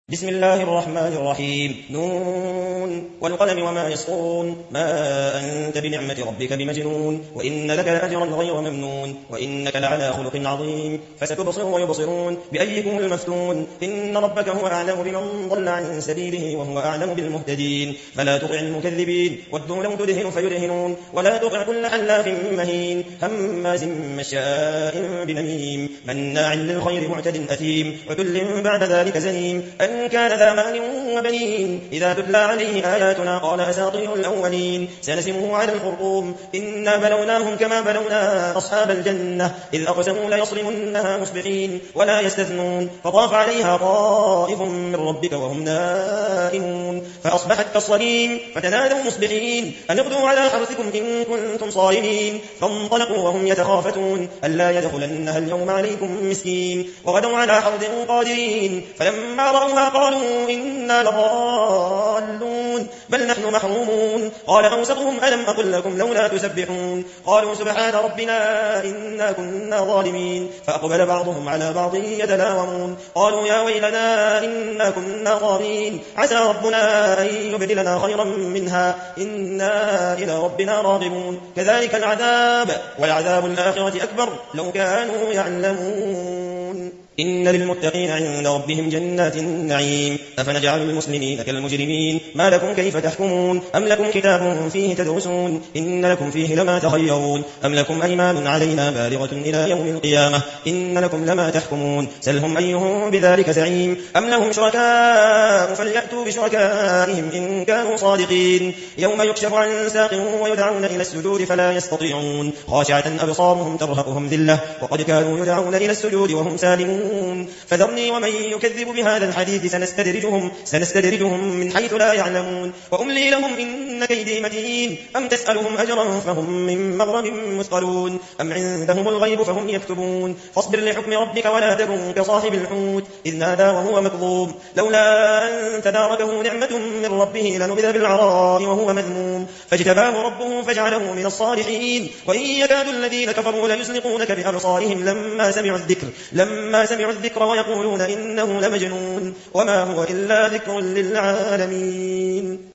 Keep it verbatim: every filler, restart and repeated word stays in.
بسم الله الرحمن الرحيم نون والقلم وما يسطرون ما أنت بنعمة ربك بمجنون وإن لك لأجرا غير ممنون وإنك لعلى خلق عظيم فستبصر ويبصرون بأيكم المفتون إن ربك هو أعلم بمن ضل عن سبيله وهو أعلم بالمهتدين فلا تطع المكذبين ودوا لو تدهن فيدهنون ولا تطع كل حلاف مهين هماز مشاء بنميم مناع للخير معتد أثيم عتل بعد ذلك زنيم أن كان ذا مال وبنين إذا تتلى عليه آياتنا قال أساطير الأولين سنسمه على الخرطوم إنا بلوناهم كما بلونا أصحاب الجنة إذ أقسموا ليصرمنها مصبحين ولا يستثنون فطاف عليها طائف من ربك وهم نائمون فأصبحت كالصريم فتنادوا مصبحين أن اغدوا على حرثكم إن كنتم صارمين فانطلقوا وهم يتخافتون ألا يدخلنها اليوم عليكم مسكين وغدوا على حرد قادرين فلما رأوها قالوا إنا لضالون بل نحن محرومون قال أوسطهم ألم أقل لكم لولا تسبحون قالوا سبحان ربنا إنا كنا ظالمين فأقبل بعضهم على بعض يتلاومون قالوا يا ويلنا إنا كنا ظالمين عسى ربنا أن يبدلنا خيرا منها إنا إلى ربنا راغبون كذلك العذاب والعذاب الآخرة أكبر لو كانوا يعلمون إن للمتقين عند ربهم جنات النعيم أفنجعل المسلمين كالمجرمين ما لكم كيف تحكمون أم لكم كتاب فيه تدرسون إن لكم فيه لما تخيرون أم لكم أيمان علينا بالغة إلى يوم القيامة إن لكم لما تحكمون سلهم أيهم بذلك زعيم أم لهم شركاء فليأتوا بشركائهم إن كانوا صادقين يوم يكشف عن ساق ويدعون إلى السجود فلا يستطيعون خاشعة أبصارهم ترهقهم ذلة وقد كانوا يدعون إلى السجود وهم سالمون فذرني ومن يكذب بهذا الحديث سنستدرجهم, سنستدرجهم من حيث لا يعلمون وأملي لهم إن كيدي متين أم تسألهم أجرا فهم من مغرم مثقلون أم عندهم الغيب فهم يكتبون فاصبر لحكم ربك ولا تكن كصاحب الحوت إذ نادى وهو مكظوم لولا أن تداركه نعمة من ربه لنبذ بالعراء وهو مذموم فاجتباه ربه فجعله من الصالحين وإن يكاد الذين كفروا ليزلقونك بأبصارهم لما سمعوا الذكر لما سمعوا الذكر ويقولون إنه لمجنون وما هو إلا ذكر للعالمين.